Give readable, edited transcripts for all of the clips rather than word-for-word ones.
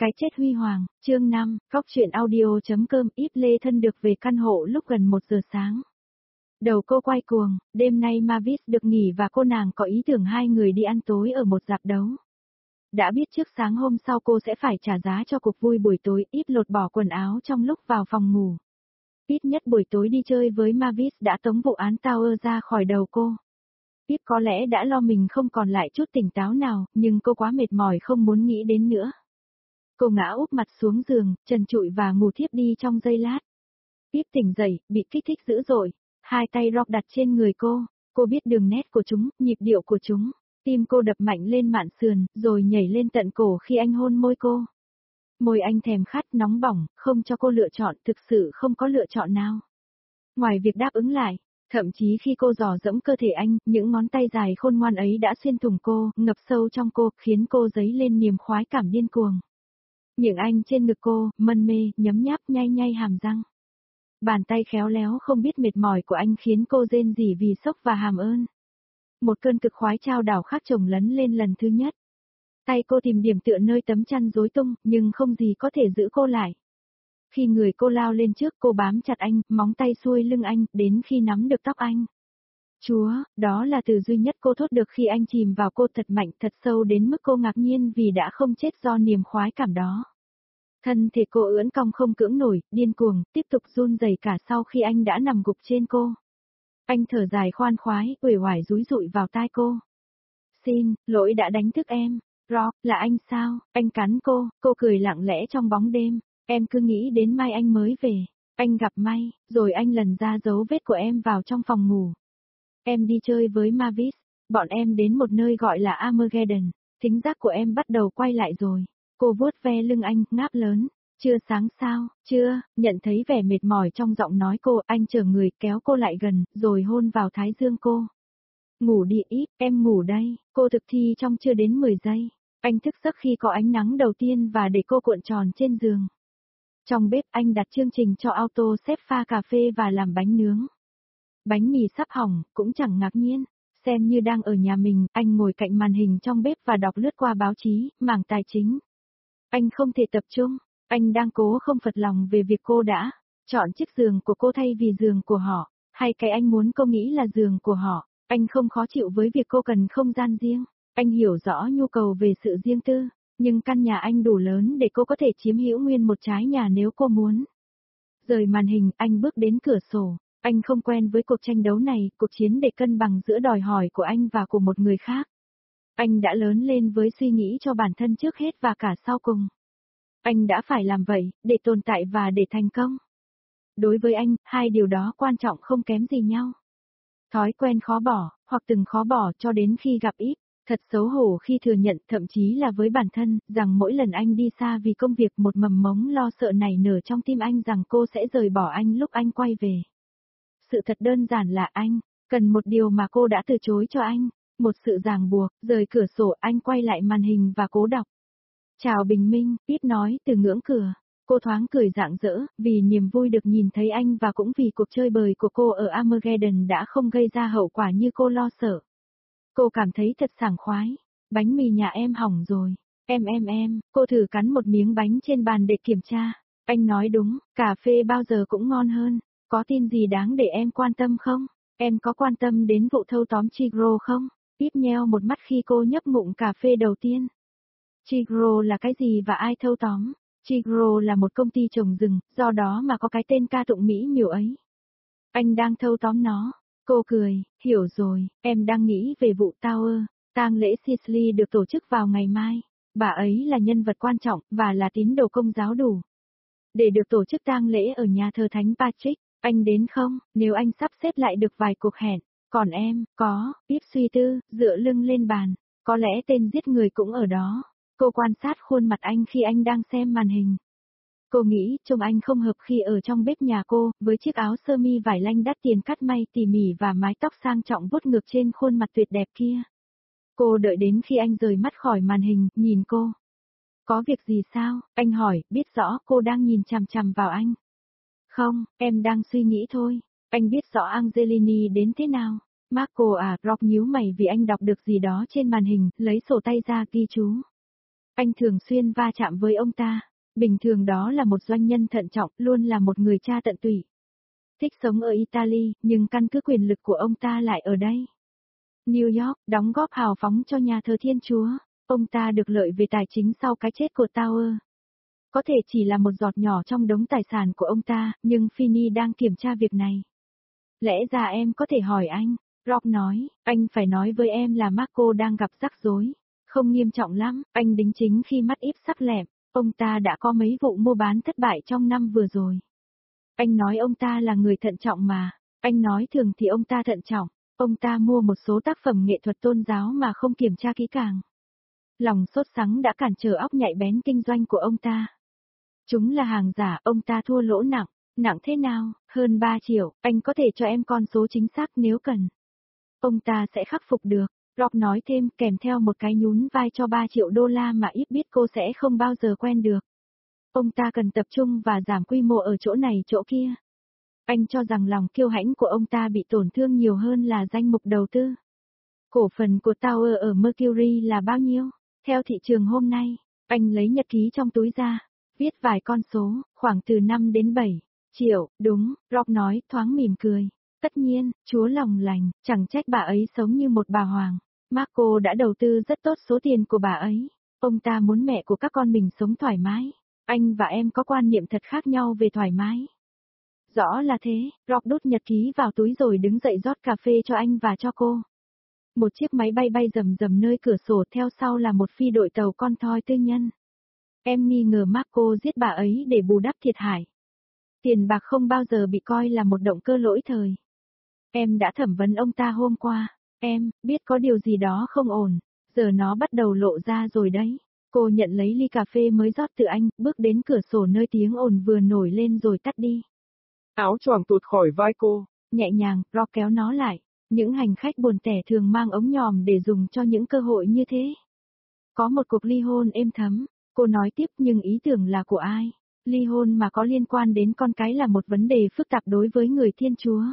Cái chết huy hoàng, chương 5, góc truyện audio.com. Íp Lê Thân được về căn hộ lúc gần 1 giờ sáng. Đầu cô quay cuồng, đêm nay Mavis được nghỉ và cô nàng có ý tưởng hai người đi ăn tối ở một rạp đấu. Đã biết trước sáng hôm sau cô sẽ phải trả giá cho cuộc vui buổi tối, Íp lột bỏ quần áo trong lúc vào phòng ngủ. Ít nhất buổi tối đi chơi với Mavis đã tống vụ án Tower ra khỏi đầu cô. Íp có lẽ đã lo mình không còn lại chút tỉnh táo nào, nhưng cô quá mệt mỏi không muốn nghĩ đến nữa. Cô ngã úp mặt xuống giường, trần trụi và ngủ thiếp đi trong giây lát. Íp tỉnh dậy, bị kích thích dữ dội. Hai tay Rock đặt trên người cô biết đường nét của chúng, nhịp điệu của chúng. Tim cô đập mạnh lên mạn sườn, rồi nhảy lên tận cổ khi anh hôn môi cô. Môi anh thèm khát nóng bỏng, không cho cô lựa chọn, thực sự không có lựa chọn nào. Ngoài việc đáp ứng lại, thậm chí khi cô dò dẫm cơ thể anh, những ngón tay dài khôn ngoan ấy đã xuyên thủng cô, ngập sâu trong cô, khiến cô dấy lên niềm khoái cảm điên cuồng. Miệng anh trên ngực cô, mân mê, nhấm nháp nhai nhai hàm răng. Bàn tay khéo léo không biết mệt mỏi của anh khiến cô rên rỉ vì sốc và hàm ơn. Một cơn cực khoái trao đảo khác chồng lấn lên lần thứ nhất. Tay cô tìm điểm tựa nơi tấm chăn rối tung, nhưng không gì có thể giữ cô lại. Khi người cô lao lên trước, cô bám chặt anh, móng tay xuôi lưng anh, đến khi nắm được tóc anh. Chúa, đó là từ duy nhất cô thốt được khi anh chìm vào cô thật mạnh, thật sâu đến mức cô ngạc nhiên vì đã không chết do niềm khoái cảm đó. Thân thể cô ưỡn cong không cưỡng nổi, điên cuồng, tiếp tục run rẩy cả sau khi anh đã nằm gục trên cô. Anh thở dài khoan khoái, uể oải dúi dụi vào tai cô. Xin, lỗi đã đánh thức em. Rock, là anh sao? Anh cắn cô cười lặng lẽ trong bóng đêm. Em cứ nghĩ đến mai anh mới về. Anh gặp may, rồi anh lần ra dấu vết của em vào trong phòng ngủ. Em đi chơi với Mavis, bọn em đến một nơi gọi là Armageddon. Thính giác của em bắt đầu quay lại rồi. Cô vuốt ve lưng anh, ngáp lớn. Chưa sáng sao? Chưa, nhận thấy vẻ mệt mỏi trong giọng nói cô, anh chở người kéo cô lại gần, rồi hôn vào thái dương cô. Ngủ đi Íp, em ngủ đây, cô thực thi trong chưa đến 10 giây. Anh thức giấc khi có ánh nắng đầu tiên và để cô cuộn tròn trên giường. Trong bếp anh đặt chương trình cho auto xếp pha cà phê và làm bánh nướng. Bánh mì sắp hỏng, cũng chẳng ngạc nhiên. Xem như đang ở nhà mình, anh ngồi cạnh màn hình trong bếp và đọc lướt qua báo chí, mảng tài chính. Anh không thể tập trung, anh đang cố không phật lòng về việc cô đã chọn chiếc giường của cô thay vì giường của họ, hay cái anh muốn cô nghĩ là giường của họ. Anh không khó chịu với việc cô cần không gian riêng, anh hiểu rõ nhu cầu về sự riêng tư, nhưng căn nhà anh đủ lớn để cô có thể chiếm hữu nguyên một trái nhà nếu cô muốn. Rời màn hình, anh bước đến cửa sổ, anh không quen với cuộc tranh đấu này, cuộc chiến để cân bằng giữa đòi hỏi của anh và của một người khác. Anh đã lớn lên với suy nghĩ cho bản thân trước hết và cả sau cùng. Anh đã phải làm vậy, để tồn tại và để thành công. Đối với anh, hai điều đó quan trọng không kém gì nhau. Thói quen khó bỏ, hoặc từng khó bỏ cho đến khi gặp Íp, thật xấu hổ khi thừa nhận, thậm chí là với bản thân, rằng mỗi lần anh đi xa vì công việc một mầm mống lo sợ nảy nở trong tim anh rằng cô sẽ rời bỏ anh lúc anh quay về. Sự thật đơn giản là anh cần một điều mà cô đã từ chối cho anh, một sự ràng buộc. Rời cửa sổ, anh quay lại màn hình và cố đọc. Chào bình minh, Íp nói từ ngưỡng cửa. Cô thoáng cười rạng rỡ, vì niềm vui được nhìn thấy anh và cũng vì cuộc chơi bời của cô ở Armageddon đã không gây ra hậu quả như cô lo sợ. Cô cảm thấy thật sảng khoái. Bánh mì nhà em hỏng rồi. Cô thử cắn một miếng bánh trên bàn để kiểm tra. Anh nói đúng, cà phê bao giờ cũng ngon hơn. Có tin gì đáng để em quan tâm không? Em có quan tâm đến vụ thâu tóm Chigro không? Íp nheo một mắt khi cô nhấp ngụm cà phê đầu tiên. Chigro là cái gì và ai thâu tóm? Chigro là một công ty trồng rừng, do đó mà có cái tên ca tụng mỹ miều ấy. Anh đang thâu tóm nó. Cô cười, hiểu rồi, em đang nghĩ về vụ Tower. Tang lễ Cicely được tổ chức vào ngày mai. Bà ấy là nhân vật quan trọng, và là tín đồ Công giáo đủ để được tổ chức tang lễ ở nhà thờ Thánh Patrick. Anh đến không, nếu anh sắp xếp lại được vài cuộc hẹn? Còn em, có, Íp suy tư, dựa lưng lên bàn. Có lẽ tên giết người cũng ở đó. Cô quan sát khuôn mặt anh khi anh đang xem màn hình. Cô nghĩ trông anh không hợp khi ở trong bếp nhà cô, với chiếc áo sơ mi vải lanh đắt tiền cắt may tỉ mỉ và mái tóc sang trọng vuốt ngược trên khuôn mặt tuyệt đẹp kia. Cô đợi đến khi anh rời mắt khỏi màn hình, nhìn cô. Có việc gì sao? Anh hỏi, biết rõ cô đang nhìn chằm chằm vào anh. Không, em đang suy nghĩ thôi. Anh biết rõ Angelini đến thế nào. Marco à, Rock nhíu mày vì anh đọc được gì đó trên màn hình, lấy sổ tay ra ghi chú. Anh thường xuyên va chạm với ông ta. Bình thường đó là một doanh nhân thận trọng, luôn là một người cha tận tụy. Thích sống ở Italy, nhưng căn cứ quyền lực của ông ta lại ở đây. New York, đóng góp hào phóng cho nhà thờ Thiên Chúa. Ông ta được lợi về tài chính sau cái chết của Tower. Có thể chỉ là một giọt nhỏ trong đống tài sản của ông ta, nhưng Finney đang kiểm tra việc này. Lẽ ra em có thể hỏi anh. Rob nói, anh phải nói với em là Marco đang gặp rắc rối. Không nghiêm trọng lắm, anh đính chính khi mắt íp sắc lẹm. Ông ta đã có mấy vụ mua bán thất bại trong năm vừa rồi. Anh nói ông ta là người thận trọng mà. Anh nói thường thì ông ta thận trọng. Ông ta mua một số tác phẩm nghệ thuật tôn giáo mà không kiểm tra kỹ càng. Lòng sốt sắng đã cản trở óc nhạy bén kinh doanh của ông ta. Chúng là hàng giả, ông ta thua lỗ nặng. Nặng thế nào? Hơn 3 triệu, anh có thể cho em con số chính xác nếu cần. Ông ta sẽ khắc phục được. Rob nói thêm kèm theo một cái nhún vai cho 3 triệu đô la mà ít biết cô sẽ không bao giờ quen được. Ông ta cần tập trung và giảm quy mô ở chỗ này chỗ kia. Anh cho rằng lòng kiêu hãnh của ông ta bị tổn thương nhiều hơn là danh mục đầu tư. Cổ phần của Tower ở Mercury là bao nhiêu? Theo thị trường hôm nay, anh lấy nhật ký trong túi ra, viết vài con số, khoảng từ 5 đến 7 triệu, đúng, Rob nói thoáng mỉm cười. Tất nhiên, Chúa lòng lành, chẳng trách bà ấy sống như một bà hoàng. Marco đã đầu tư rất tốt số tiền của bà ấy. Ông ta muốn mẹ của các con mình sống thoải mái. Anh và em có quan niệm thật khác nhau về thoải mái. Rõ là thế, Rob đút nhật ký vào túi rồi đứng dậy rót cà phê cho anh và cho cô. Một chiếc máy bay bay rầm rầm nơi cửa sổ, theo sau là một phi đội tàu con thoi tư nhân. Em nghi ngờ Marco giết bà ấy để bù đắp thiệt hại. Tiền bạc không bao giờ bị coi là một động cơ lỗi thời. Em đã thẩm vấn ông ta hôm qua. Em biết có điều gì đó không ổn. Giờ nó bắt đầu lộ ra rồi đấy. Cô nhận lấy ly cà phê mới rót từ anh, bước đến cửa sổ nơi tiếng ồn vừa nổi lên rồi tắt đi. Áo choàng tuột khỏi vai cô. Nhẹ nhàng, Rob kéo nó lại. Những hành khách buồn tẻ thường mang ống nhòm để dùng cho những cơ hội như thế. Có một cuộc ly hôn êm thấm. Cô nói tiếp, nhưng ý tưởng là của ai? Ly hôn mà có liên quan đến con cái là một vấn đề phức tạp đối với người Thiên Chúa.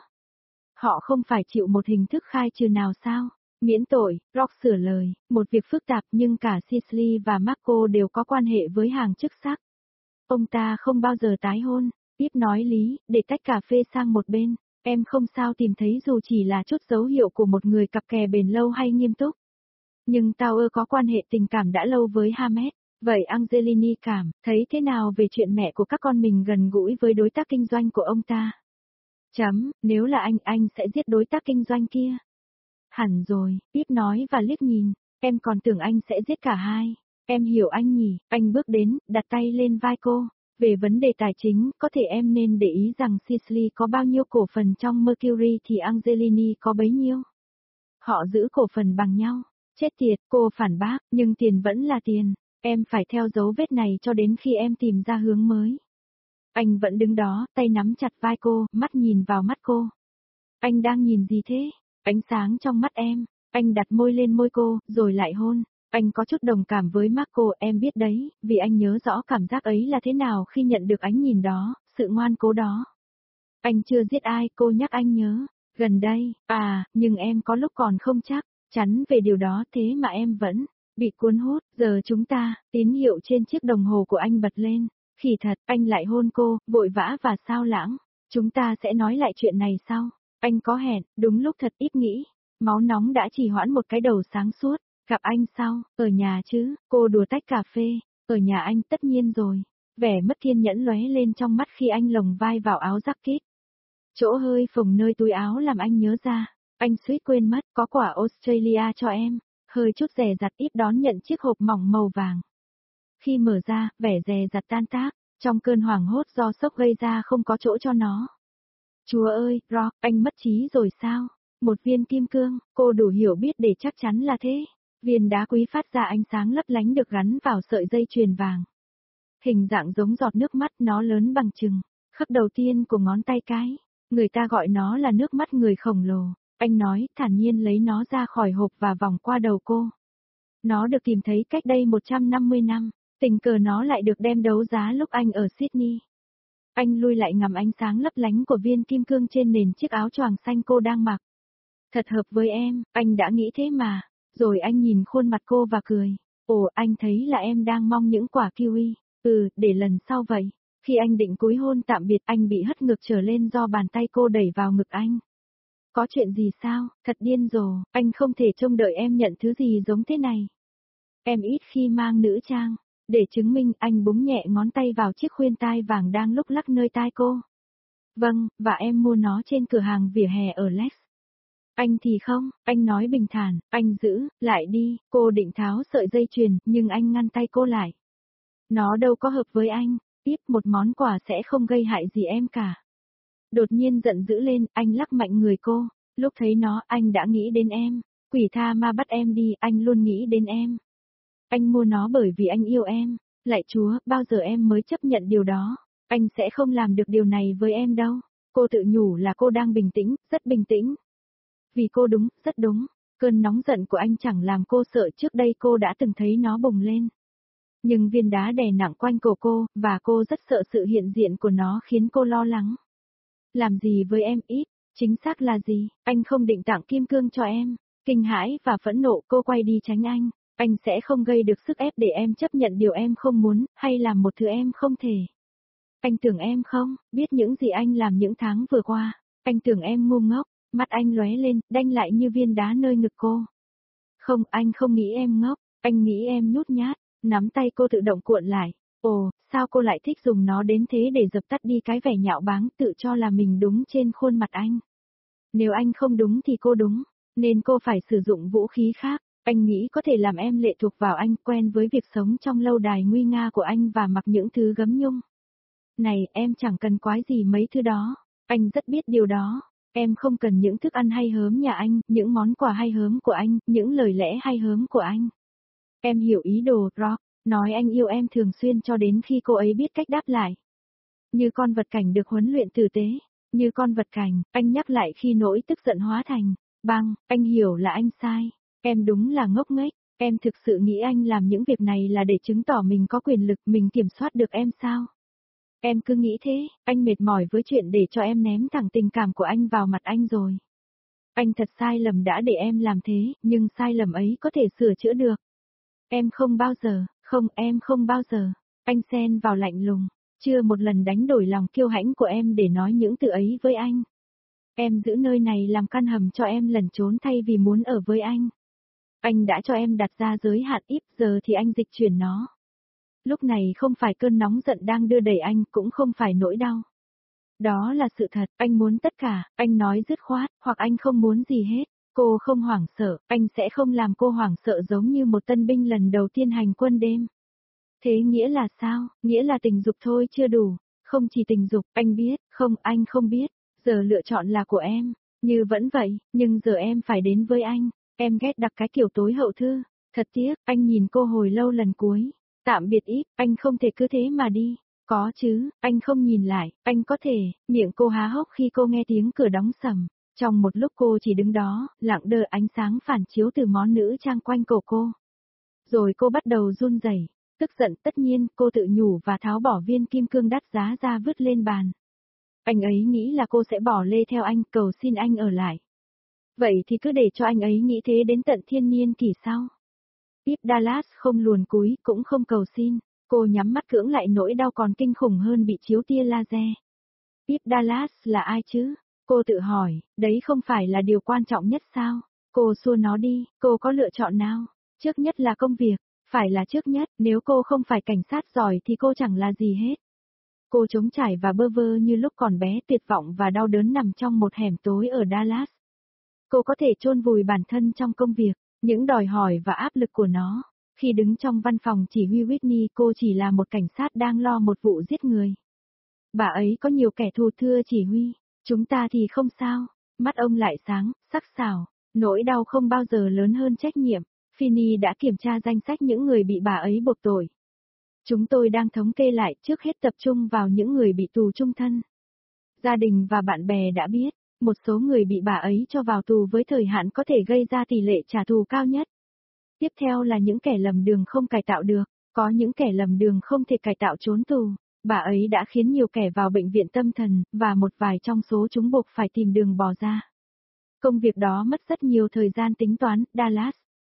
Họ không phải chịu một hình thức khai trừ nào sao? Miễn tội, Rock sửa lời, một việc phức tạp nhưng cả Cicely và Marco đều có quan hệ với hàng chức sắc. Ông ta không bao giờ tái hôn. Tiếp nói lý, để tách cà phê sang một bên, em không sao tìm thấy dù chỉ là chút dấu hiệu của một người cặp kè bền lâu hay nghiêm túc. Nhưng Tower có quan hệ tình cảm đã lâu với Hamed. Vậy Angelini cảm thấy thế nào về chuyện mẹ của các con mình gần gũi với đối tác kinh doanh của ông ta? Nếu là anh sẽ giết đối tác kinh doanh kia. Hẳn rồi, Tiếp nói và liếc nhìn, em còn tưởng anh sẽ giết cả hai. Em hiểu anh nhỉ, anh bước đến, đặt tay lên vai cô. Về vấn đề tài chính, có thể em nên để ý rằng Cicely có bao nhiêu cổ phần trong Mercury thì Angelini có bấy nhiêu. Họ giữ cổ phần bằng nhau. Chết tiệt, cô phản bác, nhưng tiền vẫn là tiền. Em phải theo dấu vết này cho đến khi em tìm ra hướng mới. Anh vẫn đứng đó, tay nắm chặt vai cô, mắt nhìn vào mắt cô. Anh đang nhìn gì thế? Ánh sáng trong mắt em. Anh đặt môi lên môi cô, rồi lại hôn. Anh có chút đồng cảm với Marco, em biết đấy, vì anh nhớ rõ cảm giác ấy là thế nào khi nhận được ánh nhìn đó, sự ngoan cố đó. Anh chưa giết ai, cô nhắc anh nhớ. Gần đây, nhưng em có lúc còn không chắc chắn về điều đó, thế mà em vẫn bị cuốn hút. Giờ chúng ta, tín hiệu trên chiếc đồng hồ của anh bật lên. Khỉ thật, anh lại hôn cô, vội vã và sao lãng. Chúng ta sẽ nói lại chuyện này sau. Anh có hẹn, đúng lúc thật ít nghĩ. Máu nóng đã trì hoãn một cái đầu sáng suốt. Gặp anh sau, ở nhà chứ, cô đùa tách cà phê. Ở nhà anh tất nhiên rồi. Vẻ mất kiên nhẫn lóe lên trong mắt khi anh lồng vai vào áo jacket. Chỗ hơi phồng nơi túi áo làm anh nhớ ra. Anh suýt quên mất, có quả Australia cho em. Hơi chút dè dặt Ít đón nhận chiếc hộp mỏng màu vàng. Khi mở ra, vẻ dè dặt tan tác, trong cơn hoảng hốt do sốc gây ra không có chỗ cho nó. Chúa ơi, Rob, anh mất trí rồi sao? Một viên kim cương, cô đủ hiểu biết để chắc chắn là thế. Viên đá quý phát ra ánh sáng lấp lánh được gắn vào sợi dây chuyền vàng. Hình dạng giống giọt nước mắt, nó lớn bằng chừng khắc đầu tiên của ngón tay cái. Người ta gọi nó là nước mắt người khổng lồ. Anh nói, thản nhiên lấy nó ra khỏi hộp và vòng qua đầu cô. Nó được tìm thấy cách đây 150 năm. Tình cờ nó lại được đem đấu giá lúc anh ở Sydney. Anh lui lại ngắm ánh sáng lấp lánh của viên kim cương trên nền chiếc áo choàng xanh cô đang mặc. Thật hợp với em, anh đã nghĩ thế mà. Rồi anh nhìn khuôn mặt cô và cười. Ồ, anh thấy là em đang mong những quả kiwi. Để lần sau vậy. Khi anh định cúi hôn tạm biệt, anh bị hất ngược trở lên do bàn tay cô đẩy vào ngực anh. Có chuyện gì sao? Thật điên rồ, anh không thể trông đợi em nhận thứ gì giống thế này. Em ít khi mang nữ trang. Để chứng minh, anh búng nhẹ ngón tay vào chiếc khuyên tai vàng đang lúc lắc nơi tai cô. Vâng, và em mua nó trên cửa hàng vỉa hè ở Lex. Anh thì không, anh nói bình thản, anh giữ, lại đi, cô định tháo sợi dây chuyền, nhưng anh ngăn tay cô lại. Nó đâu có hợp với anh, tiếp một món quà sẽ không gây hại gì em cả. Đột nhiên giận dữ lên, anh lắc mạnh người cô, lúc thấy nó anh đã nghĩ đến em, quỷ tha ma bắt em đi, anh luôn nghĩ đến em. Anh mua nó bởi vì anh yêu em, lạy Chúa, bao giờ em mới chấp nhận điều đó, anh sẽ không làm được điều này với em đâu. Cô tự nhủ là cô đang bình tĩnh, rất bình tĩnh. Vì cô đúng, rất đúng, cơn nóng giận của anh chẳng làm cô sợ, trước đây cô đã từng thấy nó bùng lên. Nhưng viên đá đè nặng quanh cổ cô, và cô rất sợ sự hiện diện của nó khiến cô lo lắng. Làm gì với em ít, chính xác là gì, anh không định tặng kim cương cho em. Kinh hãi và phẫn nộ cô quay đi tránh anh sẽ không gây được sức ép để em chấp nhận điều em không muốn, hay làm một thứ em không thể. Anh tưởng em không, biết những gì anh làm những tháng vừa qua, anh tưởng em ngu ngốc, mắt anh lóe lên, đanh lại như viên đá nơi ngực cô. Không, anh không nghĩ em ngốc, anh nghĩ em nhút nhát, nắm tay cô tự động cuộn lại. Ồ, sao cô lại thích dùng nó đến thế để dập tắt đi cái vẻ nhạo báng tự cho là mình đúng trên khuôn mặt anh. Nếu anh không đúng thì cô đúng, nên cô phải sử dụng vũ khí khác. Anh nghĩ có thể làm em lệ thuộc vào anh, quen với việc sống trong lâu đài nguy nga của anh và mặc những thứ gấm nhung. Này, em chẳng cần quái gì mấy thứ đó, anh rất biết điều đó. Em không cần những thức ăn hay hớm nhà anh, những món quà hay hớm của anh, những lời lẽ hay hớm của anh. Em hiểu ý đồ, Rock, nói anh yêu em thường xuyên cho đến khi cô ấy biết cách đáp lại. Như con vật cảnh được huấn luyện tử tế, như con vật cảnh, anh nhắc lại khi nỗi tức giận hóa thành băng, anh hiểu là anh sai. Em đúng là ngốc nghếch, em thực sự nghĩ anh làm những việc này là để chứng tỏ mình có quyền lực, mình kiểm soát được em sao? Em cứ nghĩ thế, anh mệt mỏi với chuyện để cho em ném thẳng tình cảm của anh vào mặt anh rồi. Anh thật sai lầm đã để em làm thế, nhưng sai lầm ấy có thể sửa chữa được. Em không bao giờ, không em không bao giờ. Anh xen vào lạnh lùng, chưa một lần đánh đổi lòng kiêu hãnh của em để nói những từ ấy với anh. Em giữ nơi này làm căn hầm cho em lẩn trốn thay vì muốn ở với anh. Anh đã cho em đặt ra giới hạn ít, giờ thì anh dịch chuyển nó. Lúc này không phải cơn nóng giận đang đưa đẩy anh, cũng không phải nỗi đau. Đó là sự thật, anh muốn tất cả, anh nói dứt khoát, hoặc anh không muốn gì hết. Cô không hoảng sợ, anh sẽ không làm cô hoảng sợ giống như một tân binh lần đầu tiên hành quân đêm. Thế nghĩa là sao? Nghĩa là tình dục thôi chưa đủ. Không chỉ tình dục, anh biết, không, anh không biết. Giờ lựa chọn là của em. Như vẫn vậy, nhưng giờ em phải đến với anh. Em ghét đặc cái kiểu tối hậu thư. Thật tiếc, anh nhìn cô hồi lâu lần cuối. Tạm biệt ít, anh không thể cứ thế mà đi. Có chứ, anh không nhìn lại, anh có thể. Miệng cô há hốc khi cô nghe tiếng cửa đóng sầm. Trong một lúc cô chỉ đứng đó, lặng đờ, ánh sáng phản chiếu từ món nữ trang quanh cổ cô. Rồi cô bắt đầu run rẩy, tức giận, tất nhiên, cô tự nhủ và tháo bỏ viên kim cương đắt giá ra vứt lên bàn. Anh ấy nghĩ là cô sẽ bỏ lê theo anh, cầu xin anh ở lại. Vậy thì cứ để cho anh ấy nghĩ thế đến tận thiên niên kỷ sau. Tiếp Dallas không luồn cúi, cũng không cầu xin. Cô nhắm mắt cưỡng lại nỗi đau còn kinh khủng hơn bị chiếu tia laser. Tiếp Dallas là ai chứ? Cô tự hỏi, đấy không phải là điều quan trọng nhất sao? Cô xua nó đi, cô có lựa chọn nào? Trước nhất là công việc, phải là trước nhất, nếu cô không phải cảnh sát giỏi thì cô chẳng là gì hết. Cô trống trải và bơ vơ như lúc còn bé, tuyệt vọng và đau đớn nằm trong một hẻm tối ở Dallas. Cô có thể chôn vùi bản thân trong công việc, những đòi hỏi và áp lực của nó. Khi đứng trong văn phòng chỉ huy Whitney, cô chỉ là một cảnh sát đang lo một vụ giết người. Bà ấy có nhiều kẻ thù, thưa chỉ huy, chúng ta thì không sao. Mắt ông lại sáng, sắc sảo, nỗi đau không bao giờ lớn hơn trách nhiệm. Finney đã kiểm tra danh sách những người bị bà ấy buộc tội. Chúng tôi đang thống kê lại, trước hết tập trung vào những người bị tù chung thân. Gia đình và bạn bè đã biết, một số người bị bà ấy cho vào tù với thời hạn có thể gây ra tỷ lệ trả thù cao nhất. Tiếp theo là những kẻ lầm đường không cải tạo được, có những kẻ lầm đường không thể cải tạo trốn tù. Bà ấy đã khiến nhiều kẻ vào bệnh viện tâm thần, và một vài trong số chúng buộc phải tìm đường bỏ ra. Công việc đó mất rất nhiều thời gian tính toán, Dallas.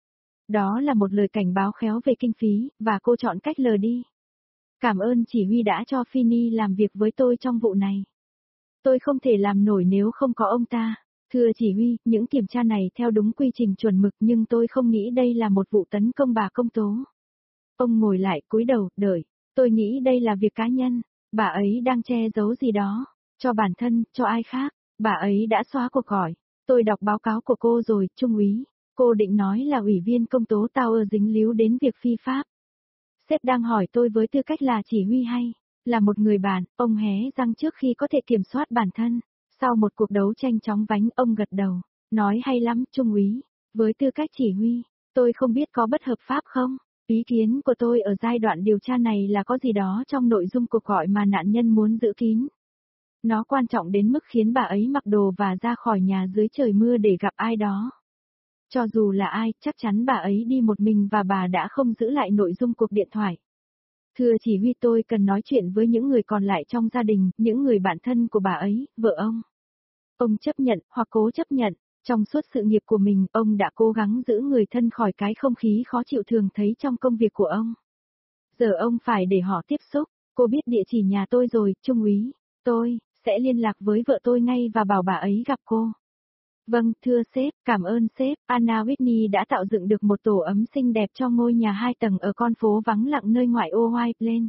Đó là một lời cảnh báo khéo về kinh phí, và cô chọn cách lờ đi. Cảm ơn chỉ huy đã cho Finney làm việc với tôi trong vụ này. Tôi không thể làm nổi nếu không có ông ta. Thưa chỉ huy, những kiểm tra này theo đúng quy trình chuẩn mực nhưng tôi không nghĩ đây là một vụ tấn công bà công tố. Ông ngồi lại cúi đầu, đợi. Tôi nghĩ đây là việc cá nhân. Bà ấy đang che giấu gì đó. Cho bản thân, cho ai khác. Bà ấy đã xóa cuộc gọi. Tôi đọc báo cáo của cô rồi, trung úy. Cô định nói là ủy viên công tố Tower dính líu đến việc phi pháp. Sếp đang hỏi tôi với tư cách là chỉ huy hay là một người bạn, ông hé răng trước khi có thể kiểm soát bản thân. Sau một cuộc đấu tranh chóng vánh, ông gật đầu, nói hay lắm, trung úy. Với tư cách chỉ huy, tôi không biết có bất hợp pháp không? Ý kiến của tôi ở giai đoạn điều tra này là có gì đó trong nội dung cuộc gọi mà nạn nhân muốn giữ kín. Nó quan trọng đến mức khiến bà ấy mặc đồ và ra khỏi nhà dưới trời mưa để gặp ai đó. Cho dù là ai, chắc chắn bà ấy đi một mình và bà đã không giữ lại nội dung cuộc điện thoại. Thưa chỉ huy, tôi cần nói chuyện với những người còn lại trong gia đình, những người bạn thân của bà ấy, vợ ông. Ông chấp nhận, hoặc cố chấp nhận, trong suốt sự nghiệp của mình, ông đã cố gắng giữ người thân khỏi cái không khí khó chịu thường thấy trong công việc của ông. Giờ ông phải để họ tiếp xúc. Cô biết địa chỉ nhà tôi rồi, trung úy. Tôi sẽ liên lạc với vợ tôi ngay và bảo bà ấy gặp cô. Vâng, thưa sếp, cảm ơn sếp. Anna Whitney đã tạo dựng được một tổ ấm xinh đẹp cho ngôi nhà 2 tầng ở con phố vắng lặng nơi ngoại ô White Plains.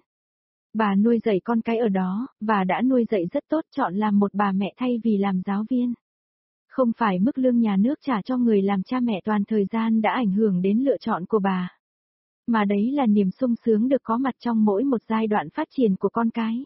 Bà nuôi dạy con cái ở đó, và đã nuôi dạy rất tốt, chọn làm một bà mẹ thay vì làm giáo viên. Không phải mức lương nhà nước trả cho người làm cha mẹ toàn thời gian đã ảnh hưởng đến lựa chọn của bà. Mà đấy là niềm sung sướng được có mặt trong mỗi một giai đoạn phát triển của con cái.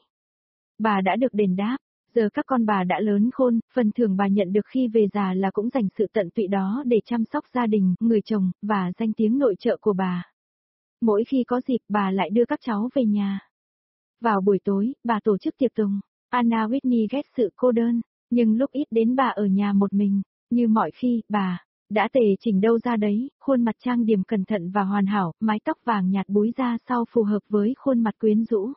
Bà đã được đền đáp. Giờ các con bà đã lớn khôn, phần thưởng bà nhận được khi về già là cũng dành sự tận tụy đó để chăm sóc gia đình, người chồng, và danh tiếng nội trợ của bà. Mỗi khi có dịp bà lại đưa các cháu về nhà. Vào buổi tối, bà tổ chức tiệc tùng. Anna Whitney ghét sự cô đơn, nhưng lúc ít đến bà ở nhà một mình. Như mọi khi, bà đã tề chỉnh đâu ra đấy, khuôn mặt trang điểm cẩn thận và hoàn hảo, mái tóc vàng nhạt búi ra sau phù hợp với khuôn mặt quyến rũ.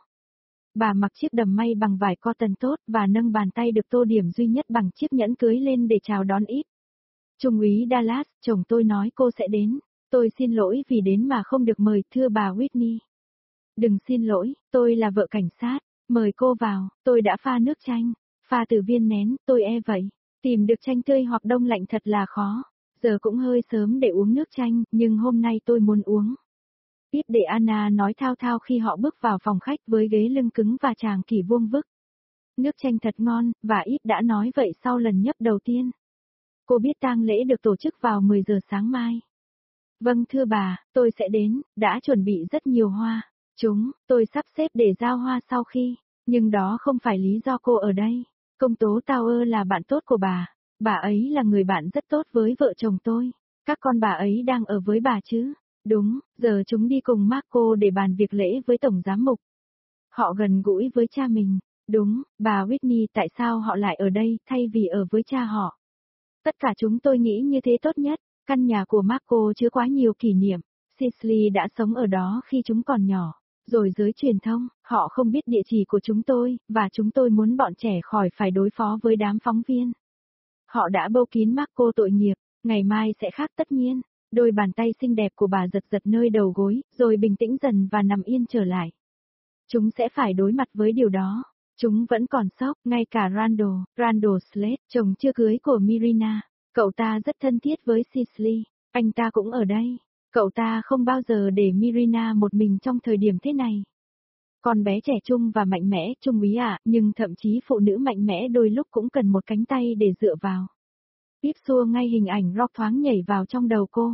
Bà mặc chiếc đầm may bằng vải cotton tốt và nâng bàn tay được tô điểm duy nhất bằng chiếc nhẫn cưới lên để chào đón Eve. Trung úy Dallas, chồng tôi nói cô sẽ đến. Tôi xin lỗi vì đến mà không được mời, thưa bà Whitney. Đừng xin lỗi, tôi là vợ cảnh sát. Mời cô vào, tôi đã pha nước chanh. Pha từ viên nén, tôi vậy. Tìm được chanh tươi hoặc đông lạnh thật là khó. Giờ cũng hơi sớm để uống nước chanh, nhưng hôm nay tôi muốn uống. Tiếp để Anna nói thao thao khi họ bước vào phòng khách với ghế lưng cứng và tràng kỷ vuông vức. Nước chanh thật ngon, và Ít đã nói vậy sau lần nhấp đầu tiên. Cô biết tang lễ được tổ chức vào 10 giờ sáng mai. Vâng thưa bà, tôi sẽ đến, đã chuẩn bị rất nhiều hoa. Tôi sắp xếp để giao hoa sau khi, nhưng đó không phải lý do cô ở đây. Công tố Tower là bạn tốt của bà ấy là người bạn rất tốt với vợ chồng tôi. Các con bà ấy đang ở với bà chứ? Đúng, giờ chúng đi cùng Marco để bàn việc lễ với Tổng Giám mục. Họ gần gũi với cha mình. Đúng, bà Whitney, tại sao họ lại ở đây, thay vì ở với cha họ? Tất cả chúng tôi nghĩ như thế tốt nhất. Căn nhà của Marco chứa quá nhiều kỷ niệm. Cicely đã sống ở đó khi chúng còn nhỏ. Rồi giới truyền thông, họ không biết địa chỉ của chúng tôi, và chúng tôi muốn bọn trẻ khỏi phải đối phó với đám phóng viên. Họ đã bâu kín Marco tội nghiệp, ngày mai sẽ khác tất nhiên. Đôi bàn tay xinh đẹp của bà giật giật nơi đầu gối, rồi bình tĩnh dần và nằm yên trở lại. Chúng sẽ phải đối mặt với điều đó. Chúng vẫn còn sốc, ngay cả Randall Slade, chồng chưa cưới của Mirina. Cậu ta rất thân thiết với Cicely, anh ta cũng ở đây. Cậu ta không bao giờ để Mirina một mình trong thời điểm thế này. Con bé trẻ trung và mạnh mẽ, trung úy ạ, nhưng thậm chí phụ nữ mạnh mẽ đôi lúc cũng cần một cánh tay để dựa vào. Tiếp xua ngay hình ảnh rock thoáng nhảy vào trong đầu cô.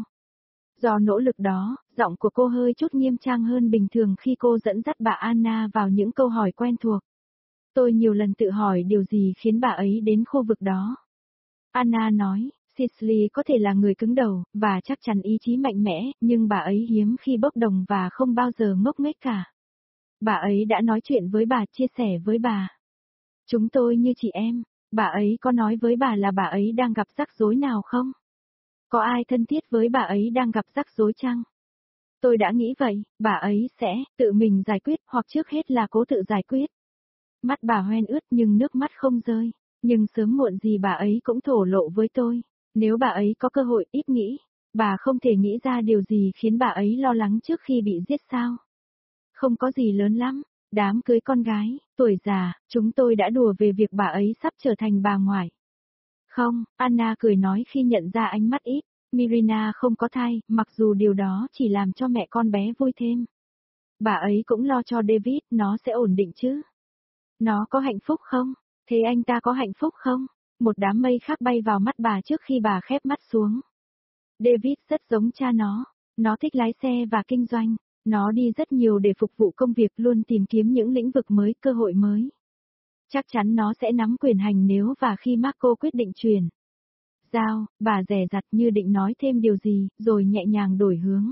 Do nỗ lực đó, giọng của cô hơi chút nghiêm trang hơn bình thường khi cô dẫn dắt bà Anna vào những câu hỏi quen thuộc. Tôi nhiều lần tự hỏi điều gì khiến bà ấy đến khu vực đó. Anna nói, Cicely có thể là người cứng đầu, và chắc chắn ý chí mạnh mẽ, nhưng bà ấy hiếm khi bốc đồng và không bao giờ ngốc nghếch cả. Bà ấy đã nói chuyện với bà, chia sẻ với bà. Chúng tôi như chị em, bà ấy có nói với bà là bà ấy đang gặp rắc rối nào không? Có ai thân thiết với bà ấy đang gặp rắc rối chăng? Tôi đã nghĩ vậy, bà ấy sẽ tự mình giải quyết, hoặc trước hết là cố tự giải quyết. Mắt bà hoen ướt nhưng nước mắt không rơi, nhưng sớm muộn gì bà ấy cũng thổ lộ với tôi. Nếu bà ấy có cơ hội, Ít nghĩ, Bà không thể nghĩ ra điều gì khiến bà ấy lo lắng trước khi bị giết sao? Không có gì lớn lắm, đám cưới con gái, tuổi già, chúng tôi đã đùa về việc bà ấy sắp trở thành bà ngoại. Không, Anna cười nói khi nhận ra ánh mắt ít, Mirina không có thai, mặc dù điều đó chỉ làm cho mẹ con bé vui thêm. Bà ấy cũng lo cho David, nó sẽ ổn định chứ. Nó có hạnh phúc không? Thế anh ta có hạnh phúc không? Một đám mây khác bay vào mắt bà trước khi bà khép mắt xuống. David rất giống cha nó thích lái xe và kinh doanh, nó đi rất nhiều để phục vụ công việc, luôn tìm kiếm những lĩnh vực mới, cơ hội mới. Chắc chắn nó sẽ nắm quyền hành nếu và khi Marco quyết định chuyển giao, bà dè dặt như định nói thêm điều gì, rồi nhẹ nhàng đổi hướng.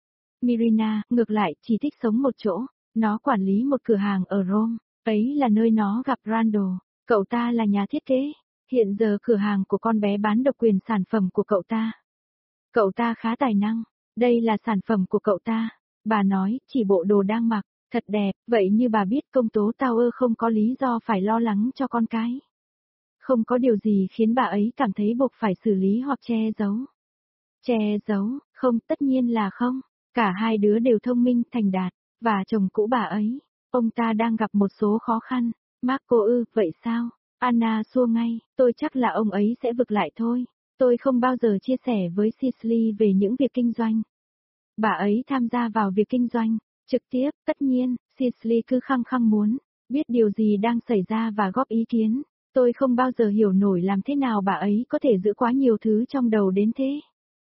Mirina, ngược lại, chỉ thích sống một chỗ, nó quản lý một cửa hàng ở Rome, ấy là nơi nó gặp Randall, cậu ta là nhà thiết kế, hiện giờ cửa hàng của con bé bán độc quyền sản phẩm của cậu ta. Cậu ta khá tài năng, đây là sản phẩm của cậu ta, bà nói, chỉ bộ đồ đang mặc, thật đẹp, vậy như bà biết công tố Tower không có lý do phải lo lắng cho con cái. Không có điều gì khiến bà ấy cảm thấy buộc phải xử lý hoặc che giấu. Che giấu, không, tất nhiên là không, cả hai đứa đều thông minh, thành đạt, và chồng cũ bà ấy, ông ta đang gặp một số khó khăn. Marco vậy sao? Anna xua ngay, tôi chắc là ông ấy sẽ vực lại thôi. Tôi không bao giờ chia sẻ với Cicely về những việc kinh doanh. Bà ấy tham gia vào việc kinh doanh, trực tiếp, tất nhiên, Cicely cứ khăng khăng muốn biết điều gì đang xảy ra và góp ý kiến. Tôi không bao giờ hiểu nổi làm thế nào bà ấy có thể giữ quá nhiều thứ trong đầu đến thế.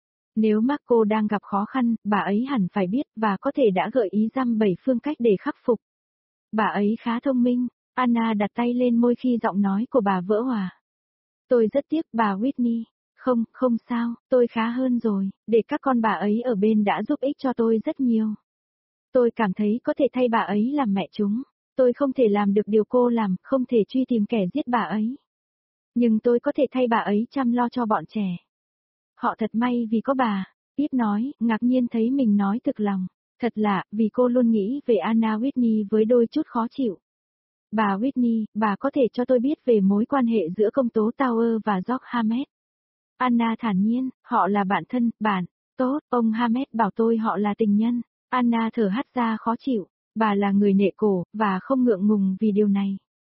Nếu Marco đang gặp khó khăn, bà ấy hẳn phải biết và có thể đã gợi ý dăm 7 phương cách để khắc phục. Bà ấy khá thông minh, Anna đặt tay lên môi khi giọng nói của bà vỡ hòa. Tôi rất tiếc bà Whitney. Không, không sao, tôi khá hơn rồi, để các con bà ấy ở bên đã giúp ích cho tôi rất nhiều. Tôi cảm thấy có thể thay bà ấy làm mẹ chúng. Tôi không thể làm được điều cô làm, không thể truy tìm kẻ giết bà ấy. Nhưng tôi có thể thay bà ấy chăm lo cho bọn trẻ. Họ thật may vì có bà, Tiếp nói, ngạc nhiên thấy mình nói thực lòng. Thật lạ, vì cô luôn nghĩ về Anna Whitney với đôi chút khó chịu. Bà Whitney, bà có thể cho tôi biết về mối quan hệ giữa công tố Tower và George Hammett. Anna thản nhiên, họ là bạn thân, bạn. Tốt, ông Hammett bảo tôi họ là tình nhân. Anna thở hắt ra khó chịu. Bà là người nệ cổ, và không ngượng ngùng vì điều này.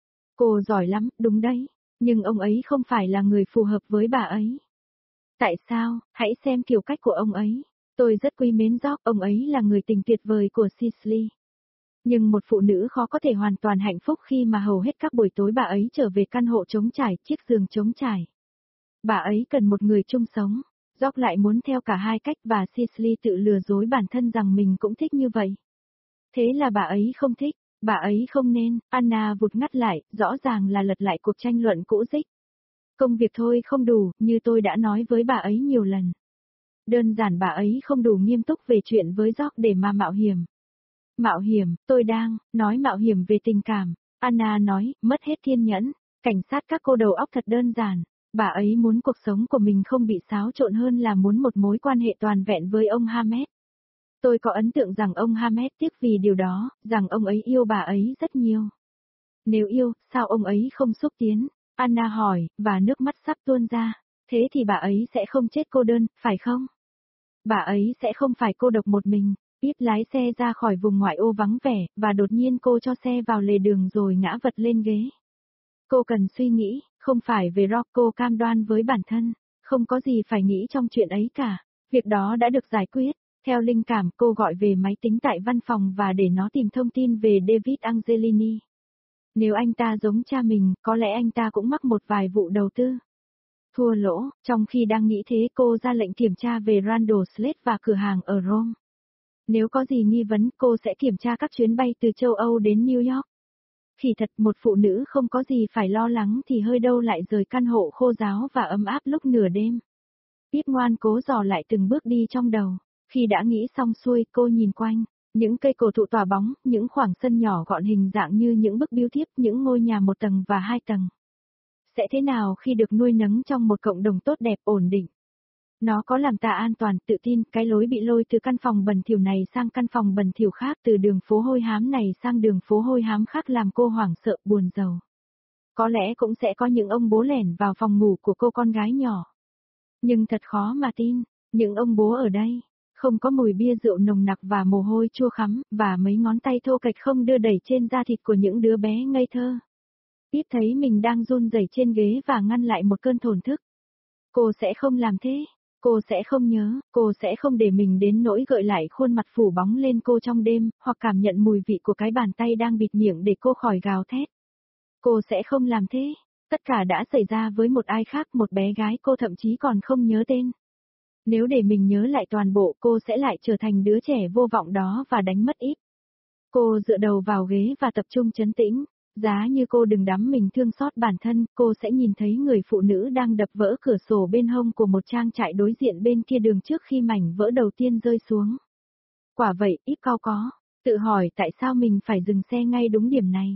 Cô giỏi lắm, đúng đấy. Nhưng ông ấy không phải là người phù hợp với bà ấy. Tại sao? Hãy xem kiểu cách của ông ấy. Tôi rất quý mến George, ông ấy là người tình tuyệt vời của Cicely. Nhưng một phụ nữ khó có thể hoàn toàn hạnh phúc khi mà hầu hết các buổi tối bà ấy trở về căn hộ trống trải, chiếc giường trống trải. Bà ấy cần một người chung sống. George lại muốn theo cả hai cách và Cicely tự lừa dối bản thân rằng mình cũng thích như vậy. Thế là bà ấy không thích, bà ấy không nên, Anna vụt ngắt lại, rõ ràng là lật lại cuộc tranh luận cũ rích. Công việc thôi không đủ, như tôi đã nói với bà ấy nhiều lần. Đơn giản bà ấy không đủ nghiêm túc về chuyện với George để mà mạo hiểm. Mạo hiểm, tôi đang nói mạo hiểm về tình cảm. Anna nói, mất hết kiên nhẫn. Cảnh sát các cô đầu óc thật đơn giản. Bà ấy muốn cuộc sống của mình không bị xáo trộn hơn là muốn một mối quan hệ toàn vẹn với ông Hammett. Tôi có ấn tượng rằng ông Hammett tiếc vì điều đó, rằng ông ấy yêu bà ấy rất nhiều. Nếu yêu, sao ông ấy không xúc tiến? Anna hỏi, và nước mắt sắp tuôn ra. Thế thì bà ấy sẽ không chết cô đơn, phải không? Bà ấy sẽ không phải cô độc một mình. Tiếp lái xe ra khỏi vùng ngoại ô vắng vẻ, và đột nhiên cô cho xe vào lề đường rồi ngã vật lên ghế. Cô cần suy nghĩ, không phải về Rock, cô cam đoan với bản thân. Không có gì phải nghĩ trong chuyện ấy cả. Việc đó đã được giải quyết. Theo linh cảm, cô gọi về máy tính tại văn phòng và để nó tìm thông tin về David Angelini. Nếu anh ta giống cha mình, có lẽ anh ta cũng mắc một vài vụ đầu tư. Thua lỗ, trong khi đang nghĩ thế cô ra lệnh kiểm tra về Randall Slade và cửa hàng ở Rome. Nếu có gì nghi vấn, cô sẽ kiểm tra các chuyến bay từ châu Âu đến New York. Thì thật, một phụ nữ không có gì phải lo lắng thì hơi đâu lại rời căn hộ khô ráo và ấm áp lúc nửa đêm. Tiếp ngoan cố dò lại từng bước đi trong đầu. Khi đã nghĩ xong xuôi, cô nhìn quanh. Những cây cổ thụ tỏa bóng, những khoảng sân nhỏ gọn hình dạng như những bức biêu thiếp, những ngôi nhà 1 tầng và 2 tầng. Sẽ thế nào khi được nuôi nấng trong một cộng đồng tốt đẹp ổn định? Nó có làm ta an toàn, tự tin, cái lối bị lôi từ căn phòng bẩn thỉu này sang căn phòng bẩn thỉu khác, từ đường phố hôi hám này sang đường phố hôi hám khác làm cô hoảng sợ, buồn rầu. Có lẽ cũng sẽ có những ông bố lẻn vào phòng ngủ của cô con gái nhỏ. Nhưng thật khó mà tin, Những ông bố ở đây, không có mùi bia rượu nồng nặc và mồ hôi chua khắm, và mấy ngón tay thô kệch không đưa đẩy trên da thịt của những đứa bé ngây thơ. Tiếp thấy mình đang run rẩy trên ghế và ngăn lại một cơn thổn thức. Cô sẽ không làm thế. Cô sẽ không nhớ, cô sẽ không để mình đến nỗi gợi lại khuôn mặt phủ bóng lên cô trong đêm, hoặc cảm nhận mùi vị của cái bàn tay đang bịt miệng để cô khỏi gào thét. Cô sẽ không làm thế. Tất cả đã xảy ra với một ai khác, một bé gái cô thậm chí còn không nhớ tên. Nếu để mình nhớ lại toàn bộ, cô sẽ lại trở thành đứa trẻ vô vọng đó và đánh mất ít. Cô dựa đầu vào ghế và tập trung trấn tĩnh. Giá như cô đừng đắm mình thương xót bản thân, cô sẽ nhìn thấy người phụ nữ đang đập vỡ cửa sổ bên hông của một trang trại đối diện bên kia đường trước khi mảnh vỡ đầu tiên rơi xuống. Quả vậy, ít cao có, tự hỏi tại sao mình phải dừng xe ngay đúng điểm này.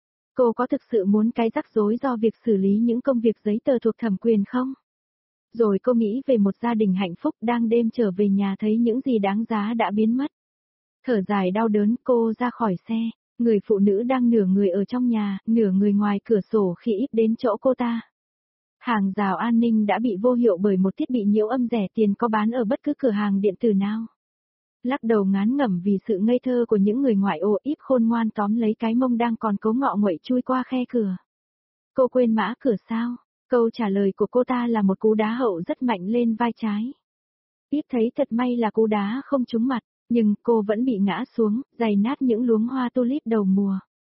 Cô có thực sự muốn cái rắc rối do việc xử lý những công việc giấy tờ thuộc thẩm quyền không? Rồi cô nghĩ về một gia đình hạnh phúc đang đêm trở về nhà thấy những gì đáng giá đã biến mất. Thở dài đau đớn, cô ra khỏi xe. Người phụ nữ đang nửa người ở trong nhà, nửa người ngoài cửa sổ khi ít đến chỗ cô ta. Hàng rào an ninh đã bị vô hiệu bởi một thiết bị nhiễu âm rẻ tiền có bán ở bất cứ cửa hàng điện tử nào. Lắc đầu ngán ngẩm vì sự ngây thơ của những người ngoại ô, Íp khôn ngoan tóm lấy cái mông đang còn cố ngọ nguậy chui qua khe cửa. Cô quên mã cửa sao? Câu trả lời của cô ta là một cú đá hậu rất mạnh lên vai trái. Íp thấy thật may là cú đá không trúng mặt. Nhưng cô vẫn bị ngã xuống, giày nát những luống hoa tulip đầu mùa.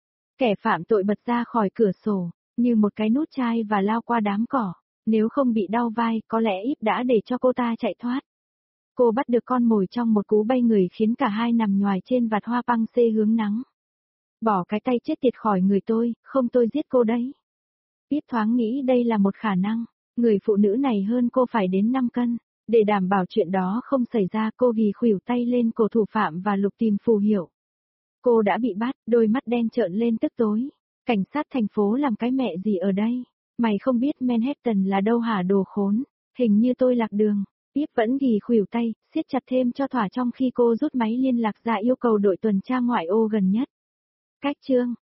Kẻ phạm tội bật ra khỏi cửa sổ, như một cái nút chai và lao qua đám cỏ. Nếu không bị đau vai, có lẽ Íp đã để cho cô ta chạy thoát. Cô bắt được con mồi trong một cú bay người khiến cả hai nằm nhoài trên vạt hoa băng xê hướng nắng. Bỏ cái tay chết tiệt khỏi người tôi, không tôi giết cô đấy. Íp thoáng nghĩ đây là một khả năng. Người phụ nữ này hơn cô phải đến 5 cân. Để đảm bảo chuyện đó không xảy ra, cô ghi khuỷu tay lên cổ thủ phạm và lục tìm phù hiệu. Cô đã bị bắt, đôi mắt đen trợn lên tức tối. Cảnh sát thành phố làm cái mẹ gì ở đây? Mày không biết Manhattan là đâu hả đồ khốn? Hình như tôi lạc đường. Tiếp vẫn ghi khuỷu tay, siết chặt thêm cho thỏa trong khi cô rút máy liên lạc ra yêu cầu đội tuần tra ngoại ô gần nhất. Cách chương